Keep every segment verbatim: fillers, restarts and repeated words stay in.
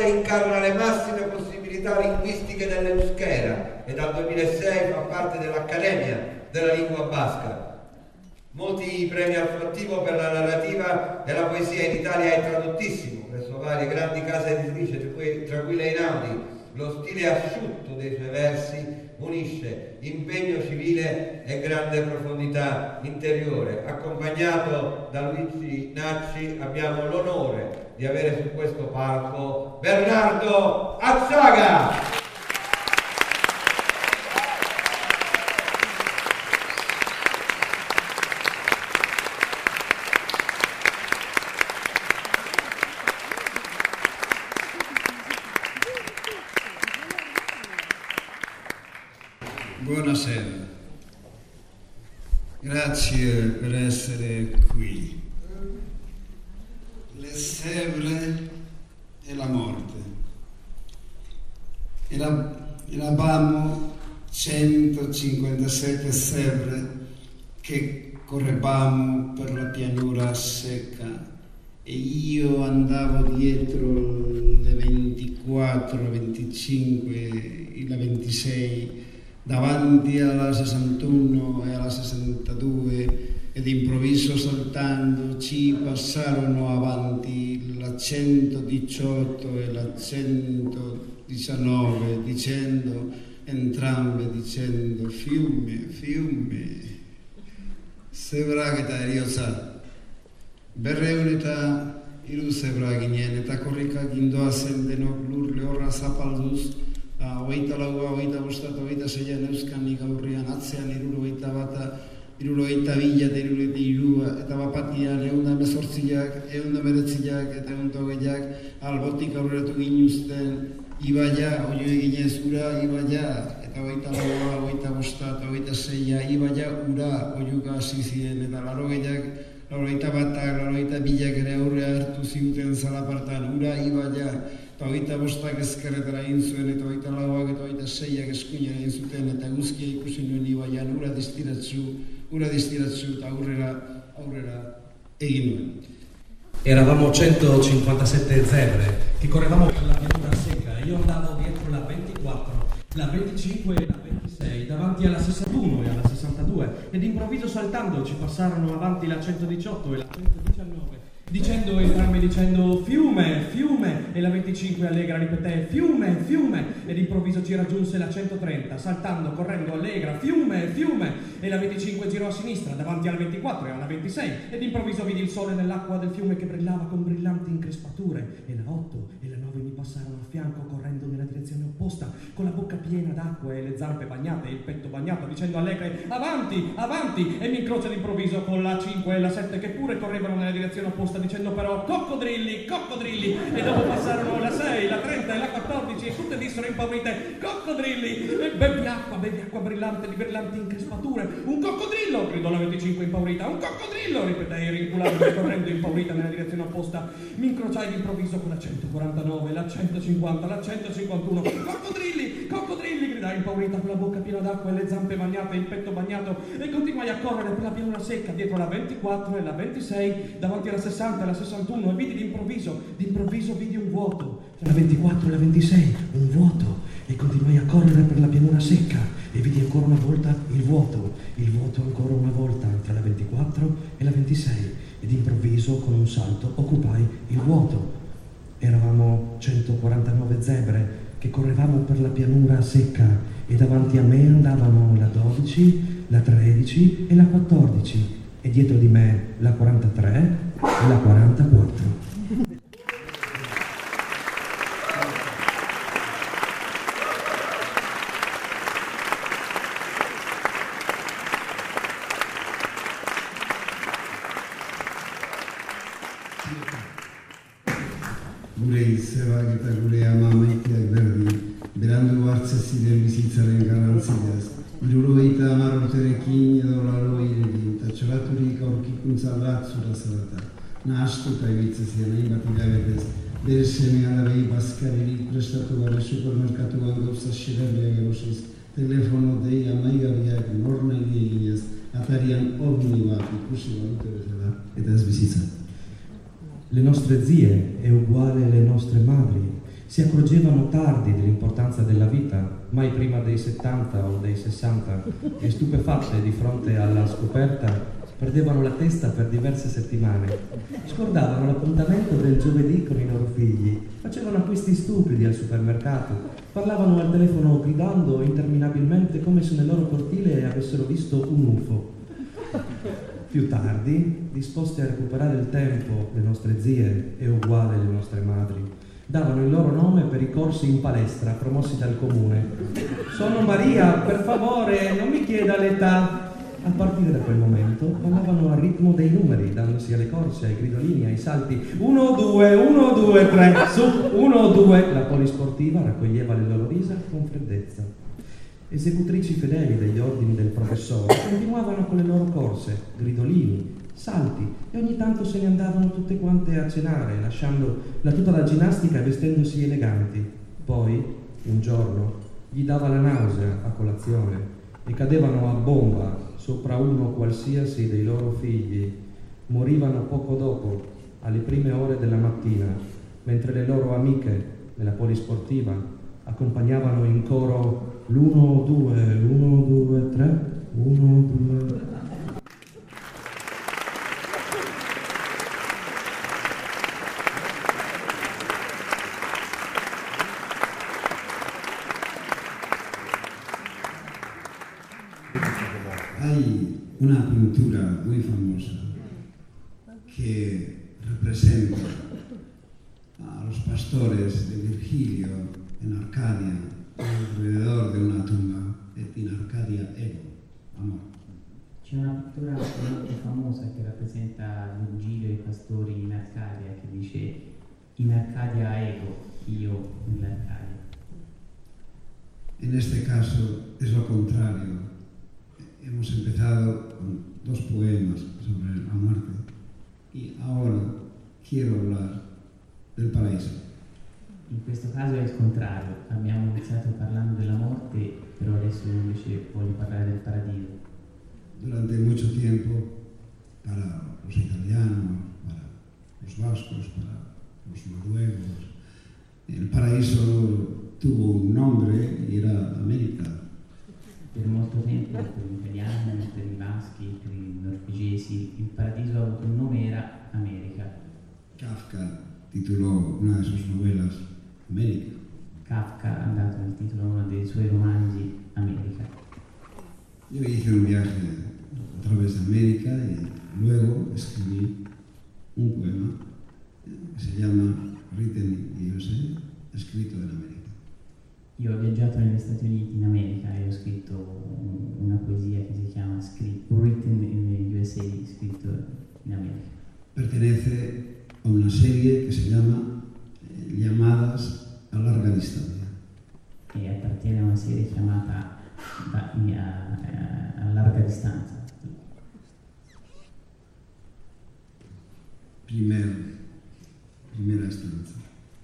Basca incarna le massime possibilità linguistiche dell'euskera e dal duemilasei fa parte dell'Accademia della Lingua Basca. Molti premi al suo attivo per la narrativa e la poesia in Italia è tradottissimo presso varie grandi case editrici, tra cui, tra cui l'Einaudi. Lo stile asciutto dei suoi versi unisce impegno civile e grande profondità interiore. Accompagnato da Luigi Nacci abbiamo l'onore di avere su questo palco Bernardo Azzaga. Buonasera, grazie per essere qui. Le Sèvres e la morte. Eravamo centocinquantasette Sèvres che correvamo per la pianura secca e io andavo dietro le ventiquattro, venticinque e la ventisei davanti alla sessantuno e alla sessantadue ed improvviso saltando ci passarono avanti la centodiciotto e la centodiciannove dicendo, entrambe dicendo fiume, fiume. Sevragita riozza, berreuneta iru sevraginen eta korrika gindoa zendenok lur lehorra zapalduz. Hogeita laua, hogeita bostat, hogeita zeian euskanik aurrian, atzean hirurogeita bata, hirurogeita bila eta hirurogeita hirua, eta bapatian ehun eta hemezortziak, ehun eta hemeretziak eta ehun eta hogeiak albotik aurreratu ginuzten, ibaia, oio eginez ura, ibaia, eta hogeita laua, hogeita bostat, hogeita zeia, ibaia, ura, oiuka hasi ziren, eta larrogeiak, larrogeita batak, larrogeita bilak ere aurre hartu ziuten zalapartan, ura, ibaia, eta hogeita bostak ezkerretara egin zuen, eta hogeita lauak eta hogeita zeiak eskuinera egin zuten, eta guzkia ikusi nuen ibaian, ura distiratzu, ura distiratzu, eta aurrera, aurrera egin nuen. Eravamo centocinquantasette zebre che correvamo per la pianura secca e io andavo dietro la ventiquattro, la venticinque e la ventisei, davanti alla sessantuno e alla sessantadue, ed improvviso saltando ci passarono avanti la centodiciotto e la centodiciannove, dicendo entrambi dicendo fiume, fiume, e la venticinque allegra ripeté fiume, fiume, ed improvviso ci raggiunse la centotrenta, saltando, correndo allegra, fiume, fiume, e la venticinque girò a sinistra davanti alla ventiquattro e alla ventisei, ed improvviso vidi il sole nell'acqua del fiume che brillava con brillanti increspature, e la otto e la nove mi passarono a fianco correndo nella direzione opposta, con la bocca piena d'acqua e le zampe bagnate e il petto bagnato, dicendo allegre avanti, avanti, e mi incrocio d'improvviso con la cinque e la sette che pure correvano nella direzione opposta, dicendo però coccodrilli, coccodrilli, e dopo passarono la sei, la trenta e la quattordici e tutte dissero impaurite coccodrilli, e bevi acqua, bevi acqua brillante di brillanti increspature, un coccodrillo, gridò la venticinque impaurita, un coccodrillo, ripetei rinculandomi correndo impaurita nella direzione opposta. Mi incrociai d'improvviso con la centoquarantanove, la centocinquanta, la centocinquantuno, coccodrilli, coccodrilli, gridai impaurita con la bocca piena d'acqua e le zampe bagnate e il petto bagnato, e continuai a correre per la pianura secca dietro la ventiquattro e la ventisei, davanti alla sessanta e la sessantuno, e vidi d'improvviso, d'improvviso vidi un vuoto, tra la ventiquattro e la ventisei, un vuoto, e continuai a correre per la pianura secca, e vidi ancora una volta il vuoto, il vuoto ancora una volta, tra la ventiquattro e la ventisei, e d'improvviso, con un salto, occupai il vuoto. Eravamo centoquarantanove zebre che correvamo per la pianura secca, e davanti a me andavano la dodici, la tredici e la quattordici, e dietro di me la quarantatré e la quarantaquattro. Gure izebak eta gure ama maiteak berdin, berandu hartze ziren bizitzaren garrantziaz, hirurogeita hamar urterekin edo laurogeirekin, eta txoraturik aurkikuntza latzura zarata. Nahastuta ibiltze ziren hainbat hilabetez, bere seme alabei bazkarerik prestatu gabe supermerkatuan gauza xererriak erosiz, telefono dei amaigabiak nornahi eginez, atarian ovni bat ikusi balute bezala, eta ez bizitza. Le nostre zie è uguale alle nostre madri, Si accorgevano tardi dell'importanza della vita, mai prima dei settanta o dei sessanta, e stupefatte di fronte alla scoperta perdevano la testa per diverse settimane, scordavano l'appuntamento del giovedì con i loro figli, facevano acquisti stupidi al supermercato, parlavano al telefono gridando interminabilmente come se nel loro cortile avessero visto un U F O. Più tardi, disposti a recuperare il tempo, le nostre zie e uguale le nostre madri, davano il loro nome per i corsi in palestra promossi dal comune. Sono Maria, per favore, non mi chieda l'età. A partire da quel momento ballavano al ritmo dei numeri, dandosi alle corse, ai gridolini, ai salti. Uno, due, uno, due, tre, su, uno, due. La polisportiva raccoglieva le loro risa con freddezza. Esecutrici fedeli degli ordini del professore continuavano con le loro corse, gridolini, salti, e ogni tanto se ne andavano tutte quante a cenare, lasciando la tuta da ginnastica e vestendosi eleganti. Poi, un giorno, gli dava la nausea a colazione e cadevano a bomba sopra uno qualsiasi dei loro figli. Morivano poco dopo, alle prime ore della mattina, mentre le loro amiche della polisportiva accompagnavano in coro l'uno, due, uno, due, tre, uno, due. Hay una pintura muy famosa que representa a los pastores de Virgilio en Arcadia, alrededor de una tumba, et in Arcadia ego, amor. C'è una pittura molto famosa che rappresenta Virgilio e i pastori in Arcadia, che dice in Arcadia ego, io nell'Arcadia. En este caso es lo contrario. Hemos empezado con dos poemas sobre la muerte y ahora quiero hablar del paraíso. In questo caso è il contrario, abbiamo iniziato parlando della morte, però adesso invece voglio parlare del paradiso. Durante mucho tiempo, para los italianos, para los vascos, para los noruegos, el paraíso tuvo un nombre y era América. Per molto tempo, per gli italiani, per i baschi, per i norvegesi, il paradiso ha avuto un nome, era America. Kafka titolò una de sus novelas América. Kafka ha dato il titolo a uno dei suoi romanzi, America. Yo hice un viaje a través de América y luego escribí un poema que se llama Written in U S A, escrito en América. Io ho viaggiato negli Stati Uniti in America e ho scritto una poesia che si chiama Written in U S A, scritto in America. Pertenece a una serie que se llama eh, Llamadas a larga distancia. E appartiene a una serie chiamata a, a, a larga distanza. Primer, primera stanza.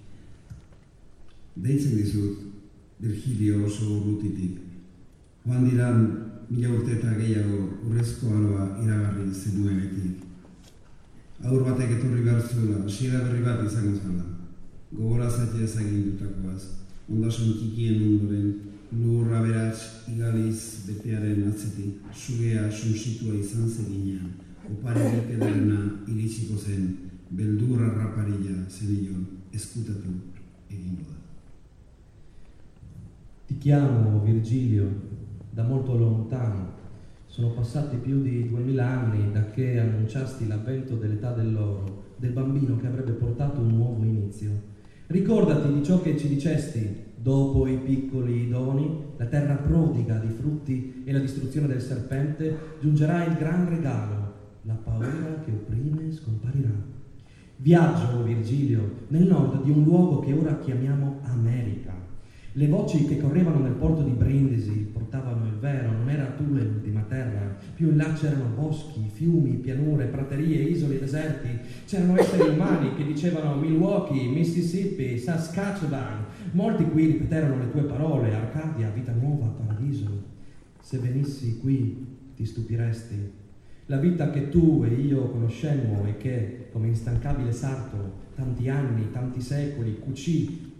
Deitzen dizut, Virgilio oso urrutitik. Joan diran mila urte eta gehiago urrezko aroa iragarri zenuenetik. Aur batek etorri behar zuela, hasiera berri bat izango zala. Gogora zaite ezagindutakoaz, ondasun txikien ondoren, lurra beratz igaliz betearen atzetik, sugea sunsitua izan zeginean, oparerik ederena iritsiko zen, beldurra raparilla zenion ezkutatu egingo da. Ti chiamo Virgilio, da molto lontano. Sono passati più di duemila anni da che annunciasti l'avvento dell'età dell'oro, del bambino che avrebbe portato un nuovo inizio. Ricordati di ciò che ci dicesti, dopo i piccoli doni, la terra prodiga di frutti e la distruzione del serpente, giungerà il gran regalo, la paura che opprime scomparirà. Viaggio, Virgilio, nel nord di un luogo che ora chiamiamo America. Le voci che correvano nel porto di Brindisi portavano il vero, non era Thule l'ultima terra. Più in là c'erano boschi, fiumi, pianure, praterie, isole e deserti. C'erano esseri umani che dicevano Milwaukee, Mississippi, Saskatchewan. Molti qui ripeterono le tue parole, Arcadia, vita nuova, paradiso. Se venissi qui ti stupiresti. La vita che tu e io conoscemmo e che, come instancabile sarto, tanti anni, tanti secoli, cucì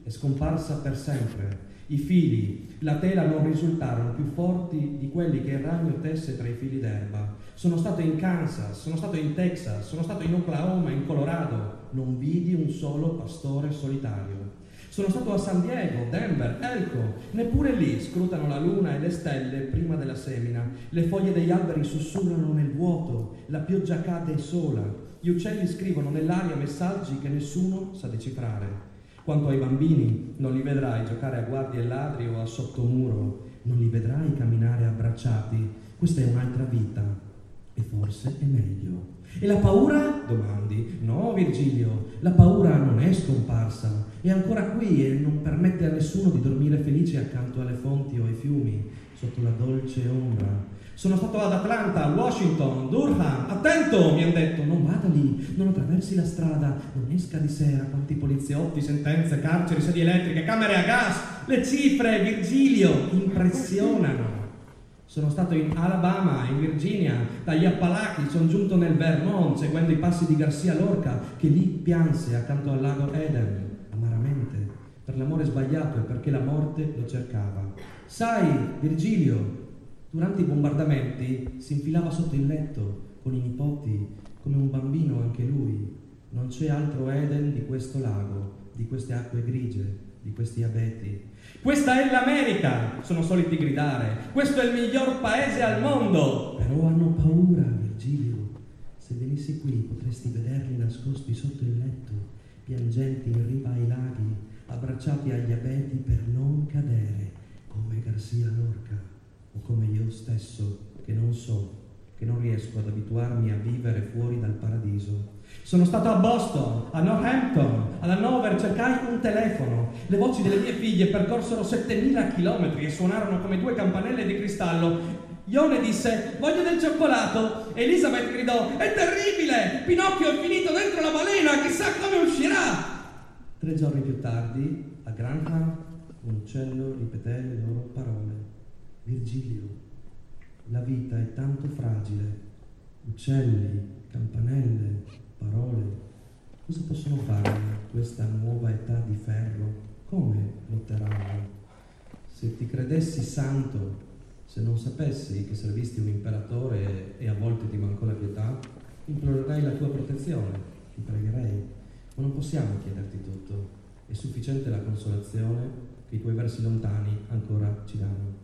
è scomparsa per sempre. I fili, la tela non risultarono più forti di quelli che il ragno tesse tra i fili d'erba. Sono stato in Kansas, sono stato in Texas, sono stato in Oklahoma, in Colorado. Non vidi un solo pastore solitario. Sono stato a San Diego, Denver, Elko. Neppure lì scrutano la luna e le stelle prima della semina. Le foglie degli alberi sussurrano nel vuoto. La pioggia cade sola. Gli uccelli scrivono nell'aria messaggi che nessuno sa decifrare. Quanto ai bambini, non li vedrai giocare a guardie e ladri o a sottomuro, non li vedrai camminare abbracciati. Questa è un'altra vita e forse è meglio. E la paura? Domandi. No, Virgilio, la paura non è scomparsa, è ancora qui e non permette a nessuno di dormire felice accanto alle fonti o ai fiumi, sotto la dolce ombra. Sono stato ad Atlanta, Washington, Durham. Attento, mi hanno detto, non vada lì, non attraversi la strada, non esca di sera. Quanti poliziotti, sentenze, carceri, sedie elettriche, camere a gas. Le cifre, Virgilio, impressionano. Sono stato in Alabama, in Virginia, dagli Appalachi, sono giunto nel Vermont, seguendo i passi di Garcia Lorca, che lì pianse accanto al lago Eden, amaramente, per l'amore sbagliato e perché la morte lo cercava. Sai, Virgilio, durante i bombardamenti si infilava sotto il letto con i nipoti, come un bambino anche lui. Non c'è altro Eden di questo lago, di queste acque grigie, di questi abeti. Questa è l'America, sono soliti gridare. Questo è il miglior paese al mondo. Però hanno paura, Virgilio. Se venissi qui potresti vederli nascosti sotto il letto, piangenti in riva ai laghi, abbracciati agli abeti per non cadere, come Garcia Lorca. O come io stesso, che non so, che non riesco ad abituarmi a vivere fuori dal paradiso. Sono stato a Boston, a Northampton, ad Hannover, cercai un telefono. Le voci delle mie figlie percorsero settemila chilometri e suonarono come due campanelle di cristallo. Ione disse, voglio del cioccolato. Elizabeth gridò, è terribile! Pinocchio è finito dentro la balena, chissà come uscirà! Tre giorni più tardi, a Grantham, un uccello ripeté le loro parole. Virgilio, la vita è tanto fragile. Uccelli, campanelle, parole. Cosa possono fare questa nuova età di ferro? Come lotteranno? Se ti credessi santo, se non sapessi che servisti un imperatore e a volte ti mancò la pietà, implorerei la tua protezione, ti pregherei. Ma non possiamo chiederti tutto. È sufficiente la consolazione che i tuoi versi lontani ancora ci danno.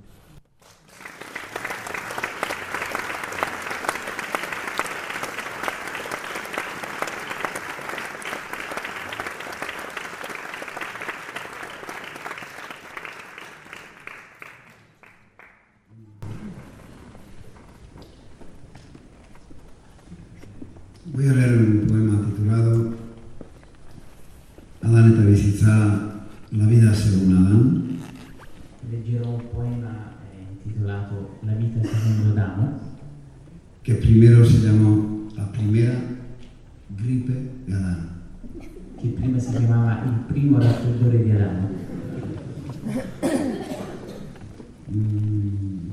Voy a leer un poema titulado Adán eta bizitza, la vida según Adán. Leggerò un poema intitolato La vita secondo Adamo, que primero se llamó la primera gripe de Adán. che prima si chiamava il primo raffreddore di Adamo. Mm.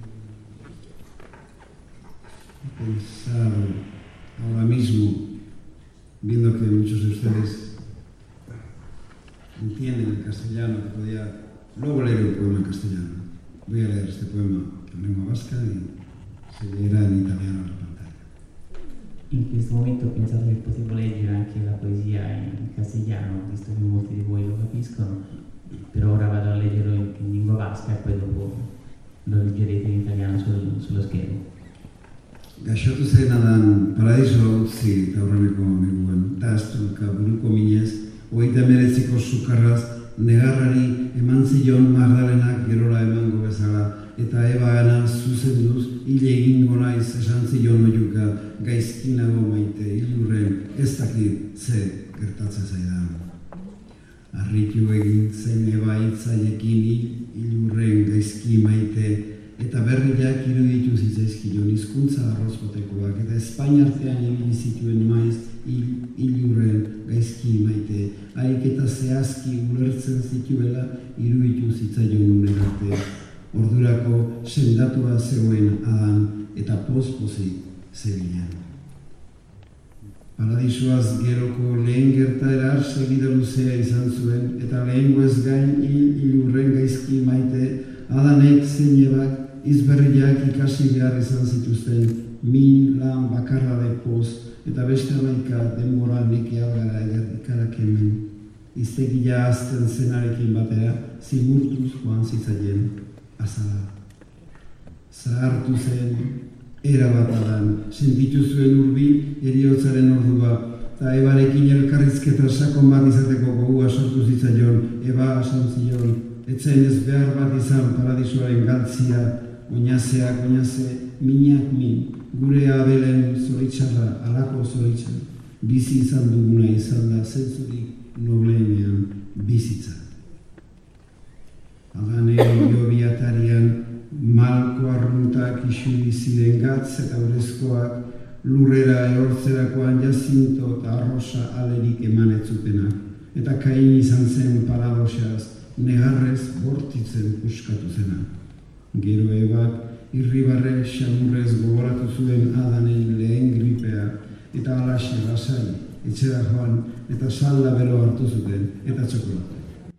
He pensado ahora mismo, viendo que muchos de ustedes entienden el castellano, que podía luego leer un poema en castellano. Voy a leer este poema en lengua vasca y se leerá en italiano alla pantalla. In questo momento ho pensato che potevo leggere anche la poesia in castigliano, visto che molti di voi lo capiscono, però ora vado a leggerlo in, in lingua vasca e poi dopo lo leggerete in italiano sul, sullo schermo. Gaixotu zen Adan paradiso utzi eta aurreneko neguen, da astronka buruko minez, hogeita hemeretziko sukarraz negarrari eman zion Magdalenak gerora emango bezala, eta Eba gana zuzenduz hile egingo naiz esan zion oiuka, gaizkinago maite hilurren ez dakit ze gertatzen zaidan. Arritu egin zein Eba hitzaiekin hilurren gaizki maite, eta berriak iruditu zitzaizkion hizkuntza arrozkotekoak, eta Espainiartean ibili zituen maiz hilurren gaizki maite, haik eta zehazki ulertzen zituela iruditu zitzaion unen arte. Ordurako sendatua zegoen Adan eta poz-pozik zebilen. Paradisoaz geroko lehen gertaera segida luzea izan zuen, eta lehengoez gain hil ilurren gaizki maite Adanek zein Ebak izberriak ikasi behar izan zituzten min lan bakarra depoz, eta beste amaika denbora neke algara ikarak hemen. Iztegia azten zenarekin batera, zimurtuz joan zitzaien azala. Zahartu zen, erabatadan, sentitu zuen urbi eriotzaren ordua, eta Ebarekin elkarrizketa sakon bat izateko gogua sortu zitzaion, Eba esan zion, etzen ez behar bat izan paradisoaren galtzia, oinazeak oinaze, minak min, gure Abelen zoritxarra, alako zoritxarra, bizi izan duguna izan da, zentzurik nobleenean bizitza. Adanen jobiatarian malko arruntak isuri ziren gatz eta urezkoak lurrera erortzerakoan Jazinto eta Arrosa alerik emanetzutenak, eta Kain izan zen paradosaz, negarrez bortitzen puskatu zena. Gero Ebak irribarre xamurrez gogoratu zuen Adanen lehen gripea, eta alaxe lasai, etxera joan, eta salda bero hartu zuten, eta txokolate.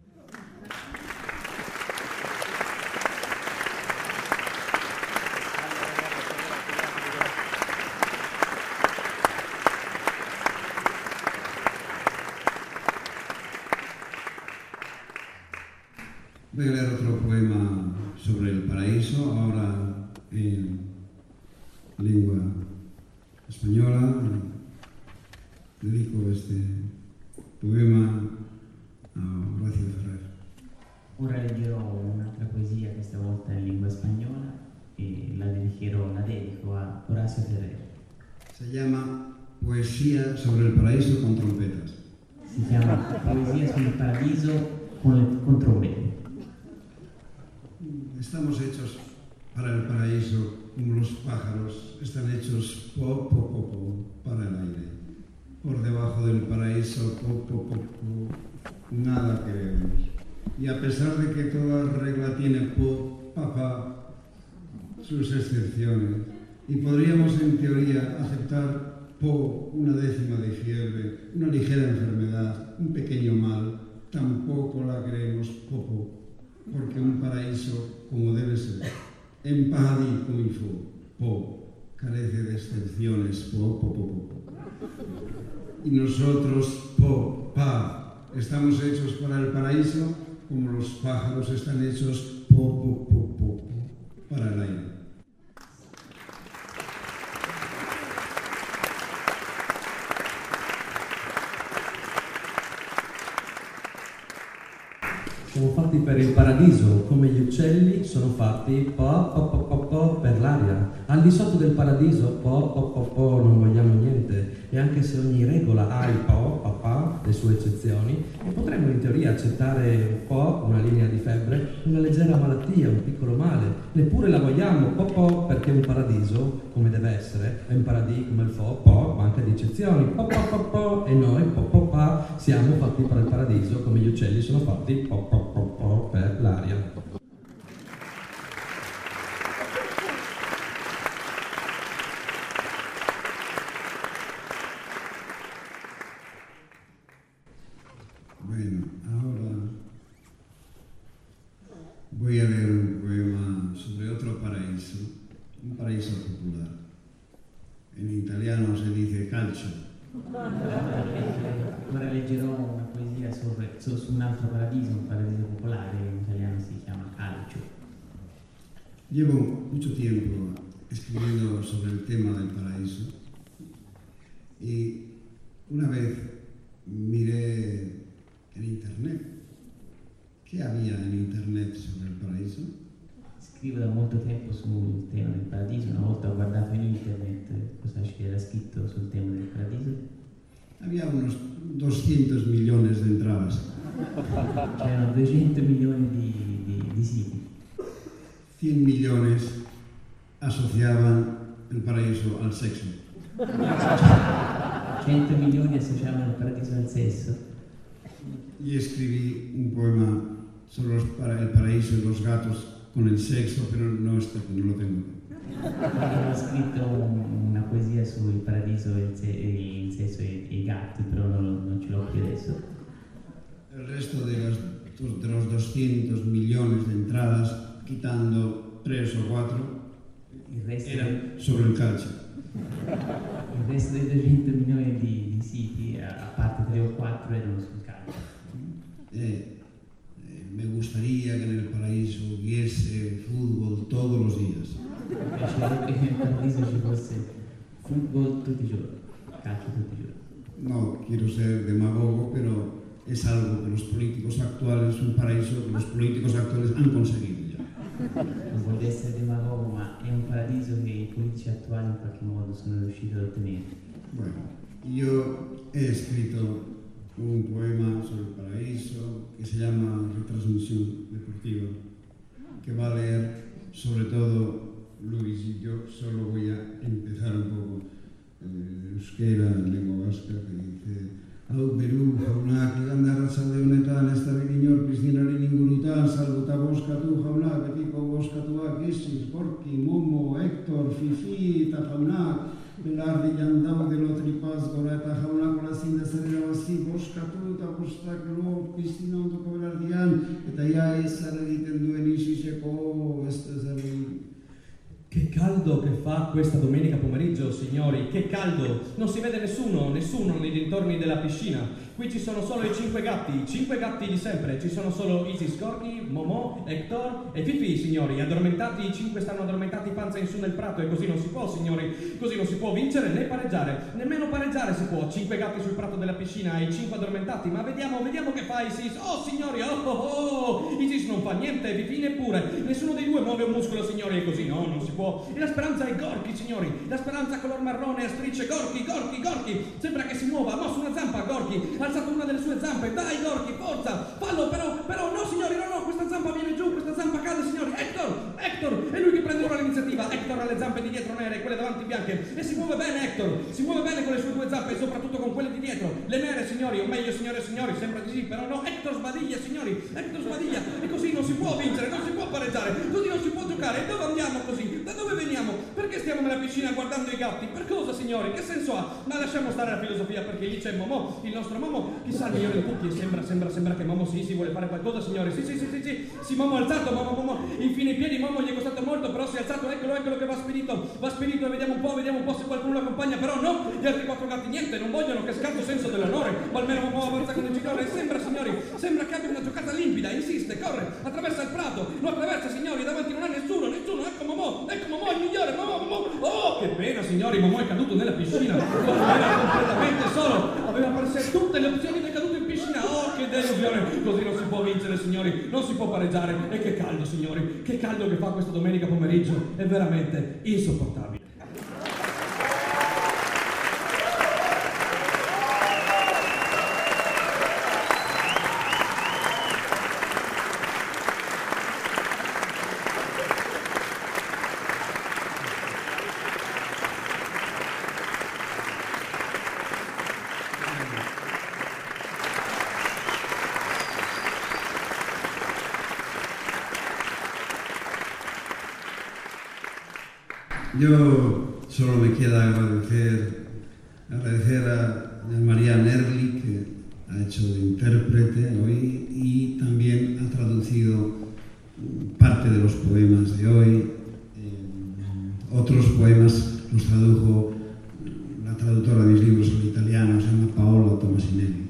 Voy a leer otro poema sobre el paraíso, ahora en lengua española. Dedico este poema a Horacio Ferrer. Ora leggerò un'altra poesia, questa volta in lingua spagnola, e la dedicherò, la dedico a Horacio Ferrer. Se llama Poesía sobre el paraíso con trompetas. Si chiama Poesia sul paradiso con, con trombette. Estamos hechos para el paraíso como los pájaros están hechos po, po, po, po, para el aire. Por debajo del paraíso, po, po, po, po, nada queremos. Y a pesar de que toda regla tiene po, pa, pa, sus excepciones, y podríamos en teoría aceptar po, una décima de fiebre, una ligera enfermedad, un pequeño mal, tampoco la queremos po, po, porque un paraíso, como debe ser, en paradis como il faut, po, carece de excepciones, po, po, po, po, po. Y nosotros, po, pa, estamos hechos para el paraíso como los pájaros están hechos, po, po, po, po, po, para el aire. Siamo fatti per il paradiso, come gli uccelli sono fatti po, po, po, po, po, per l'aria. Al di sotto del paradiso po, po, po, po, non vogliamo niente. E anche se ogni regola ha il po, pa, pa, le sue eccezioni, e potremmo in teoria accettare un po', una linea di febbre, una leggera malattia, un piccolo male. Neppure la vogliamo po, po, perché un paradiso, come deve essere, è un paradis come il fo, po, ma anche di eccezioni, po, po, po, po, e noi po, po, pa, siamo fatti per il paradiso, come gli uccelli sono fatti po, po, po, po, per l'aria. Bueno, ahora voy a leer un poema sobre otro paraíso, un paraíso popular. En italiano se dice calcio. Ora leggerò una poesia sobre, su, su un altro paradiso, un paradiso popolare, in italiano si chiama calcio. Llevo mucho tiempo escribiendo sobre el tema del paraíso y una vez miré en internet. ¿Qué había en internet sobre el paraíso? Scrivo da molto tempo sul tema del paradiso, una volta ho guardato in internet cosa c'era scritto sul tema del paradiso. Había unos doscientos millones de entradas. C'erano duecento milioni di, di, di siti. cien millones asociaban el paraíso al sexo. cento milioni associavano il paradiso al sesso. Y escribí un poema sobre los para el paraíso y los gatos con el sexo, pero no está, no lo tengo. Ho scritto un, una poesia sul paradiso, il, se, il sesso e, e i gatti, però non, non ce l'ho qui adesso. El resto de, las, de los doscientos millones de entradas, quitando tres o cuatro, il resto era del, sobre el calcio. Il resto dei duecento milioni di, di siti, a parte tre o quattro, erano sul calcio. Eh, eh, me gustaría que en el paraíso hubiese fútbol todos los días. Mi piacerebbe che nel paradiso ci fosse football tutti i giorni, calcio tutti i giorni. No quiero ser demagogo, pero es algo que los políticos actuales, un paraíso que los políticos actuales han conseguido ya. Non voglio essere demagogo, ma è un paradiso che i politici attuali in qualche modo sono riusciti ad ottenere. Bueno, yo he escrito un poema sobre el paraíso que se llama Retransmisión Deportiva, que va a leer sobre todo Luis, y yo solo voy a empezar un poco eh, euskera, en lengua vasca, que dice: Hau Beru, jaunak, igande arratsalde honetan, ez da bidinor piztinaren ingurutan, salbuta boskatu jaunak, betiko boskatuak, Isis, Gorki, Momo, Hector, Fifi, eta jaunak, belardi jandau delo tripaz gora eta jaunak olazin dezerera bazi boskatu eta bostak lo piztina ondoko belardian, eta ia ez egiten duen Isiseko, ez da zer. Che caldo che fa questa domenica pomeriggio, signori, che caldo! Non si vede nessuno, nessuno nei dintorni della piscina. Qui ci sono solo i cinque gatti, cinque gatti di sempre. Ci sono solo Isis, Gorky, Momo, Hector e Fifi, signori. Addormentati, i cinque stanno addormentati panza in su nel prato, e così non si può, signori. Così non si può vincere né pareggiare. Nemmeno pareggiare si può. Cinque gatti sul prato della piscina e i cinque addormentati. Ma vediamo, vediamo che fa Isis. Oh, signori, oh, oh, oh! Isis non fa niente, Fifi neppure. Nessuno dei due muove un muscolo, signori, e così no, non si può. E la speranza è Gorky, signori. La speranza color marrone a strisce. Gorky, Gorky, Gorky. Sembra che si muova. Ha mosso una zampa, Gorky. Ha alzato una delle sue zampe. Dai, Gorky, forza. Fallo, però, però, no, signori, no, no. Questa zampa viene giù, questa zampa cade, signori. Hector, Hector. È lui che prende ora l'iniziativa. Hector ha le zampe di dietro nere e quelle davanti bianche. E si muove bene, Hector. Si muove bene con le sue due zampe e soprattutto con quelle di dietro. Le nere, signori, o meglio, signore e signori. Sembra di sì, però no. Hector sbadiglia, signori. Hector sbadiglia. E così non si può vincere, non si può pareggiare. Così non si può giocare. E dove andiamo così? Da dove veniamo? Perché stiamo nella piscina guardando i gatti? Per cosa, signori? Che senso ha? Ma lasciamo stare la filosofia, perché lì c'è Momo, il nostro Momo, chissà il migliore di tutti. E sembra, sembra, sembra che Momo sì, si vuole fare qualcosa, signori. Sì, sì, sì, sì, sì. Sì, Momo è alzato, Momo, Momo. Infine i piedi, Momo gli è costato molto, però si è alzato, eccolo, eccolo che va spedito. Va spedito e vediamo un po', vediamo un po' se qualcuno lo accompagna, però no, gli altri quattro gatti niente, non vogliono, che scarso senso dell'onore. Ma almeno Momo avanza con il gigone e sembra, signori, sembra che abbia una giocata limpida, insiste, corre, attraversa il prato, lo attraversa, signori, davanti non ha nessuno, nessuno, ecco Momo, ecco Momo, il migliore, Momo, Momo. Oh, che pena, signori, Momo è caduto nella piscina, era completamente solo, aveva per sé tutte le opzioni ed è caduto in piscina. Oh, che delusione, così non si può vincere, signori, non si può pareggiare. E che caldo, signori, che caldo che fa questa domenica pomeriggio, è veramente insopportabile. Yo solo me queda agradecer, agradecer a María Nerli, que ha hecho de intérprete hoy y también ha traducido parte de los poemas de hoy. Eh, otros poemas los tradujo la traductora de mis libros al italiano, se llama Paolo Tomasinelli.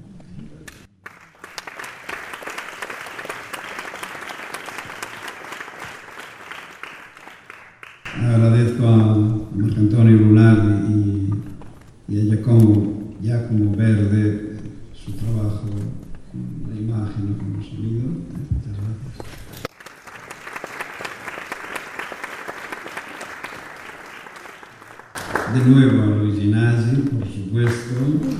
Agradezco a Marcantonio Lunardi y, y a Giacomo, Giacomo Verde su trabajo con la imagen y con el sonido. Muchas gracias. De nuevo a Luigi Nasi, por supuesto.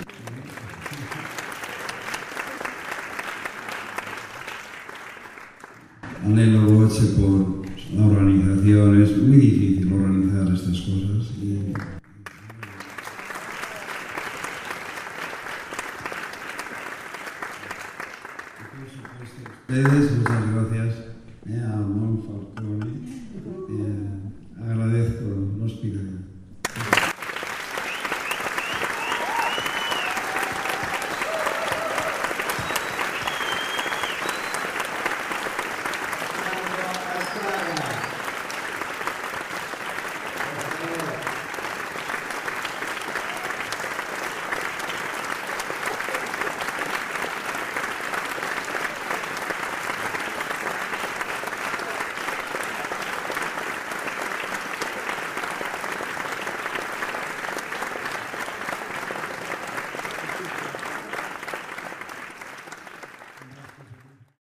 A Lelo Voce por la organización. Es muy difícil organizar estas cosas. Y... ustedes, muchas gracias. A Mon Falcone.